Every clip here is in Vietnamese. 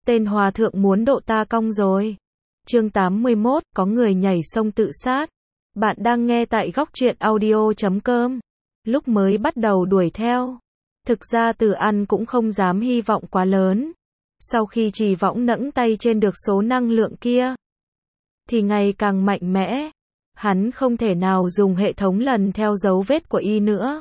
tên hòa thượng muốn độ ta cong rồi. Chương 81, có người nhảy sông tự sát. Bạn đang nghe tại góc truyện audio.com. Lúc mới bắt đầu đuổi theo, thực ra Từ An cũng không dám hy vọng quá lớn. Sau khi Trì Võng nẫng tay trên được số năng lượng kia, thì ngày càng mạnh mẽ. Hắn không thể nào dùng hệ thống lần theo dấu vết của y nữa.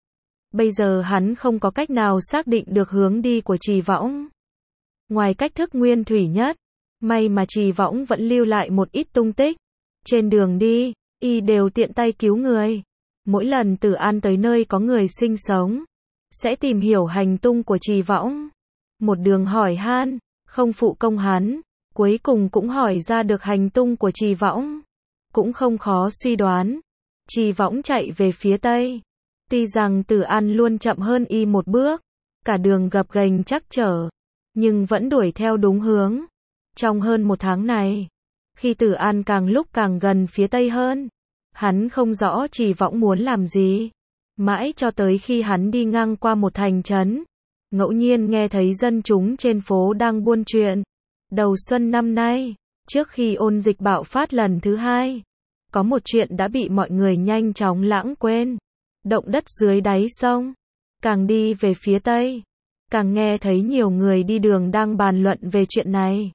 Bây giờ hắn không có cách nào xác định được hướng đi của Trì Võng. Ngoài cách thức nguyên thủy nhất, may mà Trì Võng vẫn lưu lại một ít tung tích. Trên đường đi, y đều tiện tay cứu người. Mỗi lần Từ An tới nơi có người sinh sống, sẽ tìm hiểu hành tung của Trì Võng. Một đường hỏi han, không phụ công hắn, cuối cùng cũng hỏi ra được hành tung của Trì Võng. Cũng không khó suy đoán, Trì Võng chạy về phía tây. Tuy rằng Từ An luôn chậm hơn y một bước, cả đường gập ghềnh trắc trở, nhưng vẫn đuổi theo đúng hướng. Trong hơn một tháng này, khi Từ An càng lúc càng gần phía tây hơn, hắn không rõ Trì Võng muốn làm gì. Mãi cho tới khi hắn đi ngang qua một thành trấn, ngẫu nhiên nghe thấy dân chúng trên phố đang buôn chuyện. Đầu xuân năm nay, trước khi ôn dịch bạo phát lần thứ hai, có một chuyện đã bị mọi người nhanh chóng lãng quên. Động đất dưới đáy sông. Càng đi về phía tây, càng nghe thấy nhiều người đi đường đang bàn luận về chuyện này.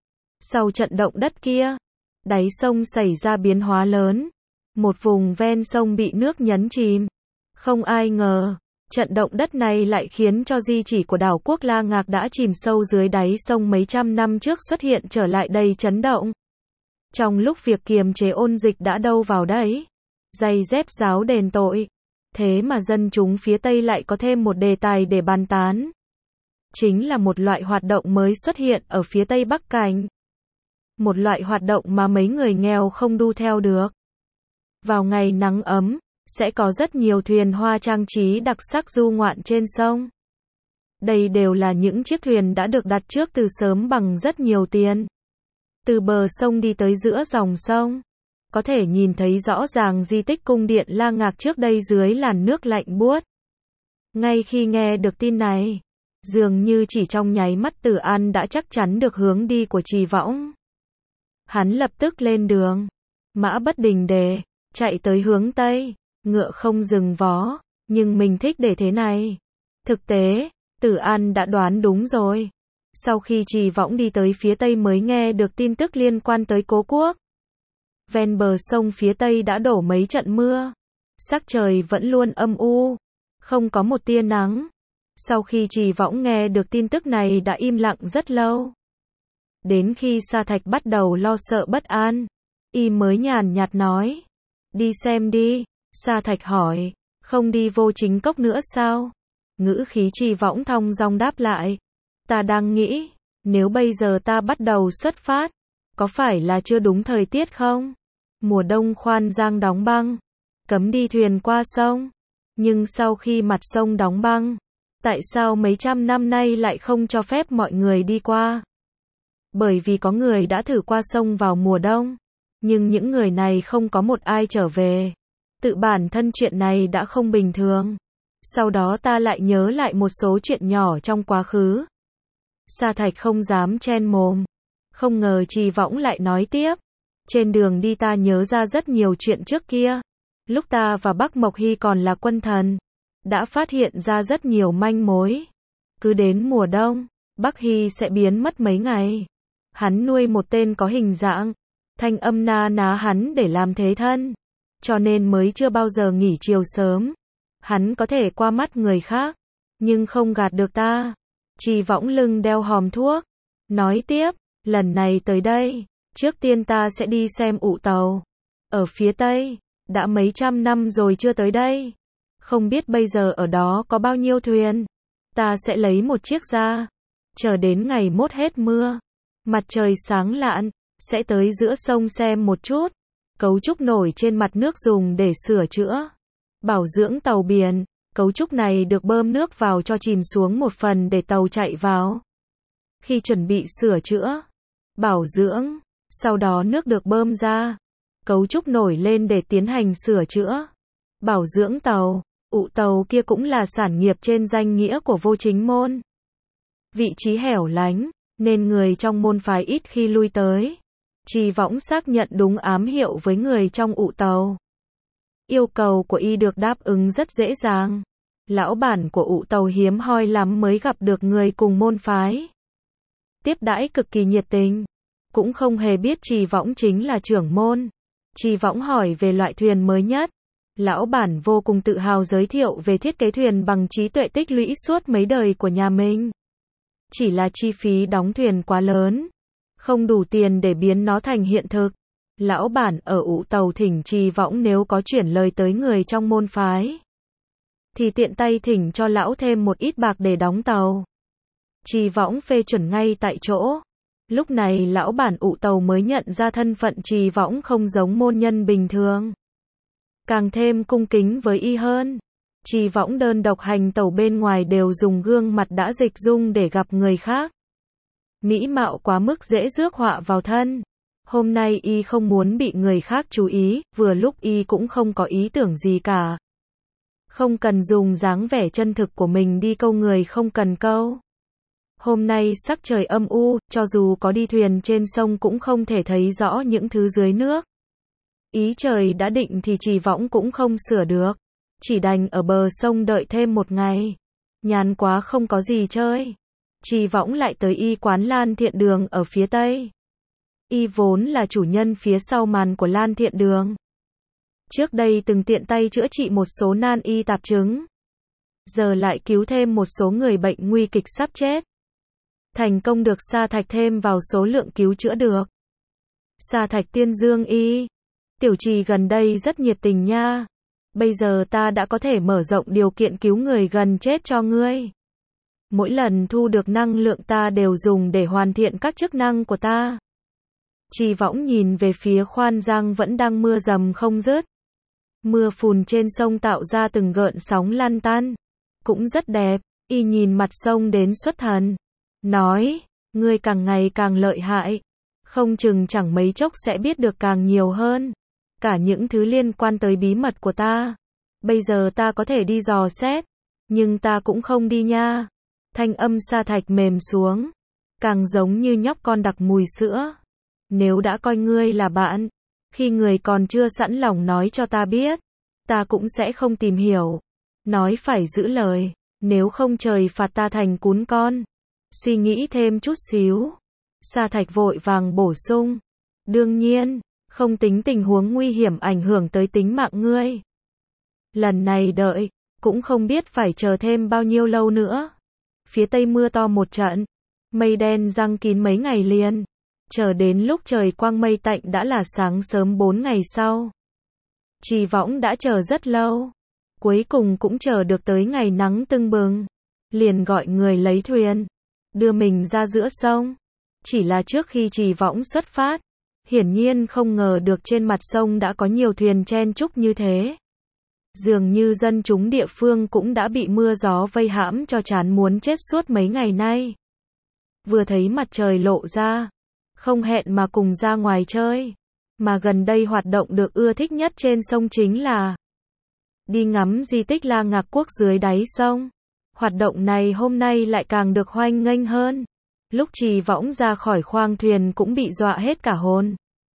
Sau trận động đất kia, đáy sông xảy ra biến hóa lớn. Một vùng ven sông bị nước nhấn chìm. Không ai ngờ, trận động đất này lại khiến cho di chỉ của đảo quốc La Ngạc đã chìm sâu dưới đáy sông mấy trăm năm trước xuất hiện trở lại đầy chấn động. Trong lúc việc kiềm chế ôn dịch đã đâu vào đấy, giày dép giáo đền tội. Thế mà dân chúng phía Tây lại có thêm một đề tài để bàn tán. Chính là một loại hoạt động mới xuất hiện ở phía Tây Bắc Cảnh. Một loại hoạt động mà mấy người nghèo không đu theo được. Vào ngày nắng ấm, sẽ có rất nhiều thuyền hoa trang trí đặc sắc du ngoạn trên sông. Đây đều là những chiếc thuyền đã được đặt trước từ sớm bằng rất nhiều tiền. Từ bờ sông đi tới giữa dòng sông, có thể nhìn thấy rõ ràng di tích cung điện La Ngạc trước đây dưới làn nước lạnh buốt. Ngay khi nghe được tin này, dường như chỉ trong nháy mắt Từ An đã chắc chắn được hướng đi của Trì Võng. Hắn lập tức lên đường, mã bất đình đề, chạy tới hướng Tây, ngựa không dừng vó, nhưng mình thích để thế này. Thực tế, Từ An đã đoán đúng rồi. Sau khi Trì Võng đi tới phía Tây mới nghe được tin tức liên quan tới Cố Quốc. Ven bờ sông phía Tây đã đổ mấy trận mưa. Sắc trời vẫn luôn âm u, không có một tia nắng. Sau khi Trì Võng nghe được tin tức này đã im lặng rất lâu. Đến khi Sa Thạch bắt đầu lo sợ bất an, y mới nhàn nhạt nói. Đi xem đi. Sa Thạch hỏi, không đi Vô Chính Cốc nữa sao? Ngữ khí Trì Võng thong dong đáp lại. Ta đang nghĩ, nếu bây giờ ta bắt đầu xuất phát, có phải là chưa đúng thời tiết không? Mùa đông khoan giang đóng băng, cấm đi thuyền qua sông. Nhưng sau khi mặt sông đóng băng, tại sao mấy trăm năm nay lại không cho phép mọi người đi qua? Bởi vì có người đã thử qua sông vào mùa đông, nhưng những người này không có một ai trở về. Tự bản thân chuyện này đã không bình thường. Sau đó ta lại nhớ lại một số chuyện nhỏ trong quá khứ. Sa Thạch không dám chen mồm. Không ngờ Trì Võng lại nói tiếp. Trên đường đi ta nhớ ra rất nhiều chuyện trước kia. Lúc ta và Bắc Mộc Hy còn là quân thần, đã phát hiện ra rất nhiều manh mối. Cứ đến mùa đông, Bắc Hy sẽ biến mất mấy ngày. Hắn nuôi một tên có hình dạng Thanh Âm na ná hắn để làm thế thân, cho nên mới chưa bao giờ nghỉ chiều sớm. Hắn có thể qua mắt người khác, nhưng không gạt được ta. Trì Võng lưng đeo hòm thuốc, nói tiếp, lần này tới đây, trước tiên ta sẽ đi xem ụ tàu. Ở phía Tây, đã mấy trăm năm rồi chưa tới đây. Không biết bây giờ ở đó có bao nhiêu thuyền. Ta sẽ lấy một chiếc ra. Chờ đến ngày mốt hết mưa, mặt trời sáng lạn, sẽ tới giữa sông xem một chút. Cấu trúc nổi trên mặt nước dùng để sửa chữa, bảo dưỡng tàu biển. Cấu trúc này được bơm nước vào cho chìm xuống một phần để tàu chạy vào. Khi chuẩn bị sửa chữa, bảo dưỡng, sau đó nước được bơm ra, cấu trúc nổi lên để tiến hành sửa chữa, bảo dưỡng tàu. Ụ tàu kia cũng là sản nghiệp trên danh nghĩa của Vô Chính Môn. Vị trí hẻo lánh, nên người trong môn phái ít khi lui tới. Trì Võng xác nhận đúng ám hiệu với người trong ụ tàu. Yêu cầu của y được đáp ứng rất dễ dàng. Lão bản của ụ tàu hiếm hoi lắm mới gặp được người cùng môn phái. Tiếp đãi cực kỳ nhiệt tình. Cũng không hề biết Trì Võng chính là trưởng môn. Trì Võng hỏi về loại thuyền mới nhất. Lão bản vô cùng tự hào giới thiệu về thiết kế thuyền bằng trí tuệ tích lũy suốt mấy đời của nhà mình. Chỉ là chi phí đóng thuyền quá lớn. Không đủ tiền để biến nó thành hiện thực. Lão bản ở ụ tàu thỉnh Trì Võng nếu có chuyển lời tới người trong môn phái, thì tiện tay thỉnh cho lão thêm một ít bạc để đóng tàu. Trì Võng phê chuẩn ngay tại chỗ. Lúc này lão bản ụ tàu mới nhận ra thân phận Trì Võng không giống môn nhân bình thường. Càng thêm cung kính với y hơn. Trì Võng đơn độc hành tàu bên ngoài đều dùng gương mặt đã dịch dung để gặp người khác. Mỹ mạo quá mức dễ rước họa vào thân. Hôm nay y không muốn bị người khác chú ý, vừa lúc y cũng không có ý tưởng gì cả. Không cần dùng dáng vẻ chân thực của mình đi câu người không cần câu. Hôm nay sắc trời âm u, cho dù có đi thuyền trên sông cũng không thể thấy rõ những thứ dưới nước. Ý trời đã định thì Trì Võng cũng không sửa được. Chỉ đành ở bờ sông đợi thêm một ngày. Nhàn quá không có gì chơi. Trì Võng lại tới y quán Lan Thiện Đường ở phía tây. Y vốn là chủ nhân phía sau màn của Lan Thiện Đường. Trước đây từng tiện tay chữa trị một số nan y tạp chứng. Giờ lại cứu thêm một số người bệnh nguy kịch sắp chết. Thành công được sa thạch thêm vào số lượng cứu chữa được. Sa thạch tuyên dương y. Tiểu Trì gần đây rất nhiệt tình nha. Bây giờ ta đã có thể mở rộng điều kiện cứu người gần chết cho ngươi. Mỗi lần thu được năng lượng ta đều dùng để hoàn thiện các chức năng của ta. Trì Võng nhìn về phía khoan giang vẫn đang mưa dầm không dứt. Mưa phùn trên sông tạo ra từng gợn sóng lăn tăn. Cũng rất đẹp. Y nhìn mặt sông đến xuất thần. Nói, ngươi càng ngày càng lợi hại. Không chừng chẳng mấy chốc sẽ biết được càng nhiều hơn. Cả những thứ liên quan tới bí mật của ta. Bây giờ ta có thể đi dò xét. Nhưng ta cũng không đi nha. Thanh âm sa thạch mềm xuống. Càng giống như nhóc con đặc mùi sữa. Nếu đã coi ngươi là bạn. Khi người còn chưa sẵn lòng nói cho ta biết. Ta cũng sẽ không tìm hiểu. Nói phải giữ lời. Nếu không trời phạt ta thành cún con. Suy nghĩ thêm chút xíu. Sa thạch vội vàng bổ sung. Đương nhiên. Không tính tình huống nguy hiểm ảnh hưởng tới tính mạng ngươi. Lần này đợi. Cũng không biết phải chờ thêm bao nhiêu lâu nữa. Phía tây mưa to một trận. Mây đen giăng kín mấy ngày liền. Chờ đến lúc trời quang mây tạnh đã là sáng sớm 4 ngày sau. Trì Võng đã chờ rất lâu. Cuối cùng cũng chờ được tới ngày nắng tưng bừng. Liền gọi người lấy thuyền. Đưa mình ra giữa sông. Chỉ là trước khi Trì Võng xuất phát. Hiển nhiên không ngờ được trên mặt sông đã có nhiều thuyền chen chúc như thế. Dường như dân chúng địa phương cũng đã bị mưa gió vây hãm cho chán muốn chết suốt mấy ngày nay. Vừa thấy mặt trời lộ ra. Không hẹn mà cùng ra ngoài chơi. Mà gần đây hoạt động được ưa thích nhất trên sông chính là đi ngắm di tích La Ngạc Quốc dưới đáy sông. Hoạt động này hôm nay lại càng được hoan nghênh hơn. Lúc Trì Võng ra khỏi khoang thuyền cũng bị dọa hết cả hồn.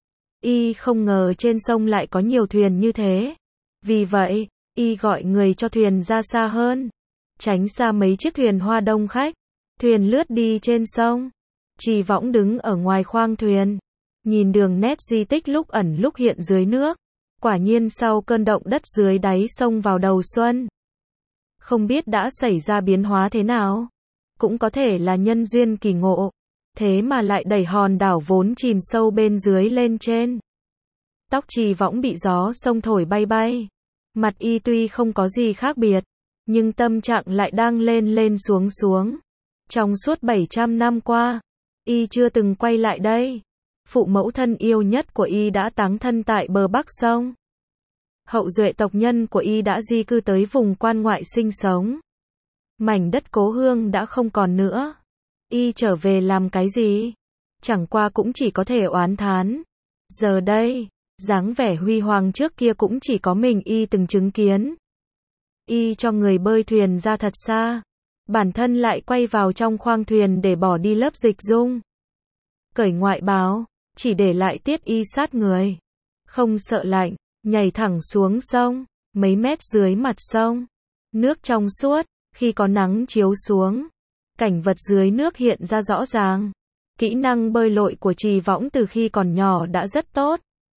Y không ngờ trên sông lại có nhiều thuyền như thế. Vì vậy, y gọi người cho thuyền ra xa hơn. Tránh xa mấy chiếc thuyền hoa đông khách. Thuyền lướt đi trên sông. Trì Võng đứng ở ngoài khoang thuyền. Nhìn đường nét di tích lúc ẩn lúc hiện dưới nước. Quả nhiên sau cơn động đất dưới đáy sông vào đầu xuân. Không biết đã xảy ra biến hóa thế nào. Cũng có thể là nhân duyên kỳ ngộ. Thế mà lại đẩy hòn đảo vốn chìm sâu bên dưới lên trên. Tóc Trì Võng bị gió sông thổi bay bay. Mặt y tuy không có gì khác biệt. Nhưng tâm trạng lại đang lên lên xuống xuống. Trong suốt 700 năm qua. Y chưa từng quay lại đây. Phụ mẫu thân yêu nhất của y đã táng thân tại bờ bắc sông. Hậu duệ tộc nhân của y đã di cư tới vùng quan ngoại sinh sống. Mảnh đất cố hương đã không còn nữa. Y trở về làm cái gì? Chẳng qua cũng chỉ có thể oán thán. Giờ đây, dáng vẻ huy hoàng trước kia cũng chỉ có mình y từng chứng kiến. Y cho người bơi thuyền ra thật xa. bản thân lại quay vào trong khoang thuyền để bỏ đi lớp dịch dung. Cởi ngoại bào, chỉ để lại tiết y sát người. Không sợ lạnh, nhảy thẳng xuống sông, mấy mét dưới mặt sông. Nước trong suốt, khi có nắng chiếu xuống. Cảnh vật dưới nước hiện ra rõ ràng. Kỹ năng bơi lội của Trì Võng từ khi còn nhỏ đã rất tốt.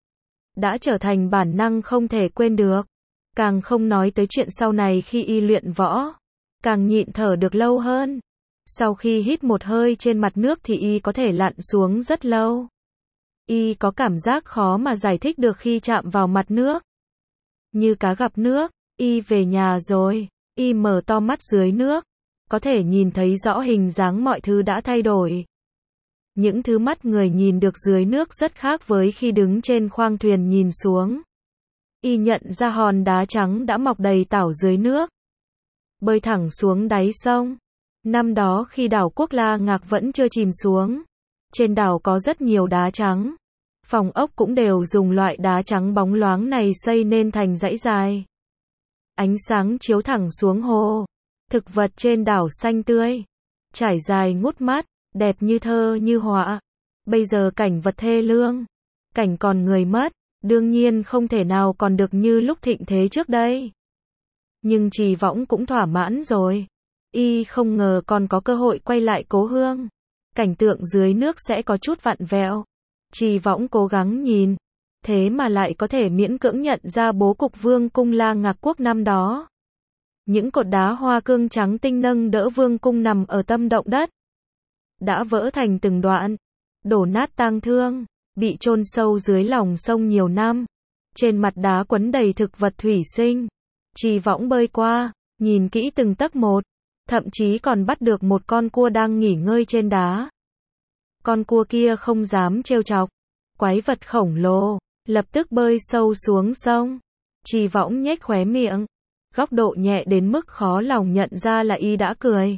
Đã trở thành bản năng không thể quên được. Càng không nói tới chuyện sau này khi y luyện võ. Càng nhịn thở được lâu hơn. Sau khi hít một hơi trên mặt nước thì y có thể lặn xuống rất lâu. Y có cảm giác khó mà giải thích được khi chạm vào mặt nước. Như cá gặp nước, y về nhà rồi. Y mở to mắt dưới nước. Có thể nhìn thấy rõ hình dáng mọi thứ đã thay đổi. Những thứ mắt người nhìn được dưới nước rất khác với khi đứng trên khoang thuyền nhìn xuống. Y nhận ra hòn đá trắng đã mọc đầy tảo dưới nước. Bơi thẳng xuống đáy sông. Năm đó khi đảo Quốc La Ngạc vẫn chưa chìm xuống. Trên đảo có rất nhiều đá trắng. Phòng ốc cũng đều dùng loại đá trắng bóng loáng này xây nên thành dãy dài. Ánh sáng chiếu thẳng xuống hồ. Thực vật trên đảo xanh tươi. Trải dài ngút mắt, đẹp như thơ như họa. Bây giờ cảnh vật thê lương. Cảnh còn người mất. Đương nhiên không thể nào còn được như lúc thịnh thế trước đây. Nhưng Trì Võng cũng thỏa mãn rồi. Y không ngờ còn có cơ hội quay lại cố hương. Cảnh tượng dưới nước sẽ có chút vặn vẹo. Trì Võng cố gắng nhìn. Thế mà lại có thể miễn cưỡng nhận ra bố cục vương cung La Ngạc Quốc năm đó. Những cột đá hoa cương trắng tinh nâng đỡ vương cung nằm ở tâm động đất. Đã vỡ thành từng đoạn. Đổ nát tang thương. Bị chôn sâu dưới lòng sông nhiều năm. Trên mặt đá quấn đầy thực vật thủy sinh. Trì Võng bơi qua, nhìn kỹ từng tấc một. Thậm chí còn bắt được một con cua đang nghỉ ngơi trên đá. Con cua kia không dám trêu chọc. Quái vật khổng lồ, lập tức bơi sâu xuống sông. Trì Võng nhếch khóe miệng. Góc độ nhẹ đến mức khó lòng nhận ra là y đã cười.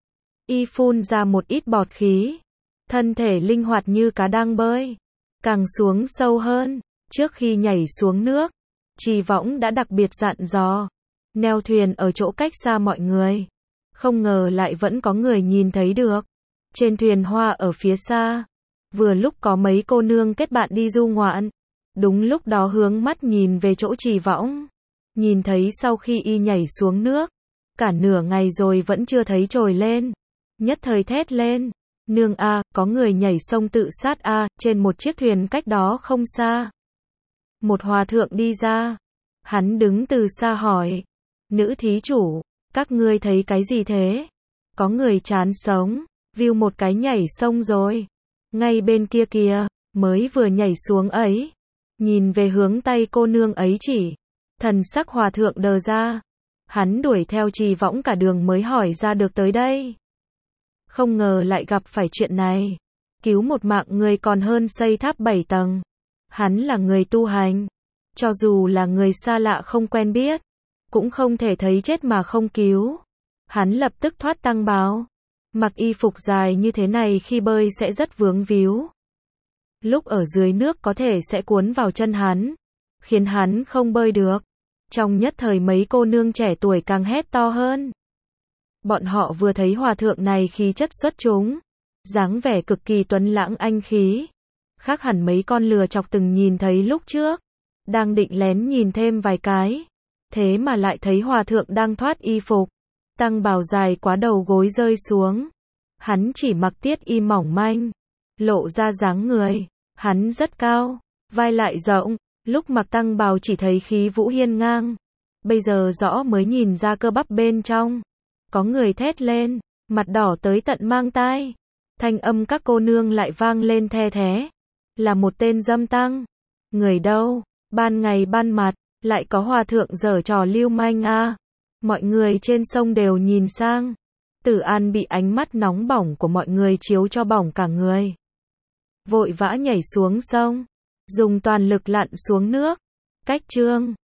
Y phun ra một ít bọt khí. Thân thể linh hoạt như cá đang bơi. Càng xuống sâu hơn, trước khi nhảy xuống nước, Trì Võng đã đặc biệt dặn dò. Neo thuyền ở chỗ cách xa mọi người. Không ngờ lại vẫn có người nhìn thấy được. Trên thuyền hoa ở phía xa. Vừa lúc có mấy cô nương kết bạn đi du ngoạn. Đúng lúc đó hướng mắt nhìn về chỗ Trì Võng. Nhìn thấy sau khi y nhảy xuống nước. Cả nửa ngày rồi vẫn chưa thấy trồi lên. Nhất thời thét lên. Nương a, có người nhảy sông tự sát a, trên một chiếc thuyền cách đó không xa. Một hòa thượng đi ra. Hắn đứng từ xa hỏi. Nữ thí chủ, các ngươi thấy cái gì thế? Có người chán sống, view một cái nhảy sông rồi. Ngay bên kia kìa, mới vừa nhảy xuống ấy. Nhìn về hướng tay cô nương ấy chỉ. Thần sắc hòa thượng đờ ra. Hắn đuổi theo Trì Võng cả đường mới hỏi ra được tới đây. Không ngờ lại gặp phải chuyện này. Cứu một mạng người còn hơn xây tháp 7 tầng. Hắn là người tu hành. Cho dù là người xa lạ không quen biết, cũng không thể thấy chết mà không cứu. Hắn lập tức thoát tăng bào. Mặc y phục dài như thế này khi bơi sẽ rất vướng víu. Lúc ở dưới nước có thể sẽ cuốn vào chân hắn, khiến hắn không bơi được. Trong nhất thời mấy cô nương trẻ tuổi càng hét to hơn. Bọn họ vừa thấy hòa thượng này khí chất xuất chúng, dáng vẻ cực kỳ tuấn lãng anh khí. Khác hẳn mấy con lừa chọc từng nhìn thấy lúc trước. Đang định lén nhìn thêm vài cái. Thế mà lại thấy hòa thượng đang thoát y phục. Tăng bào dài quá đầu gối rơi xuống. Hắn chỉ mặc tiết y mỏng manh. Lộ ra dáng người. Hắn rất cao. Vai lại rộng. Lúc mặc tăng bào chỉ thấy khí vũ hiên ngang. Bây giờ rõ mới nhìn ra cơ bắp bên trong. Có người thét lên. Mặt đỏ tới tận mang tai. Thanh âm các cô nương lại vang lên the thé. Là một tên dâm tăng. Người đâu? Ban ngày ban mặt. Lại có hòa thượng giở trò lưu manh a. Mọi người trên sông đều nhìn sang. Tử An bị ánh mắt nóng bỏng của mọi người chiếu cho bỏng cả người. Vội vã nhảy xuống sông. Dùng toàn lực lặn xuống nước. Cách chương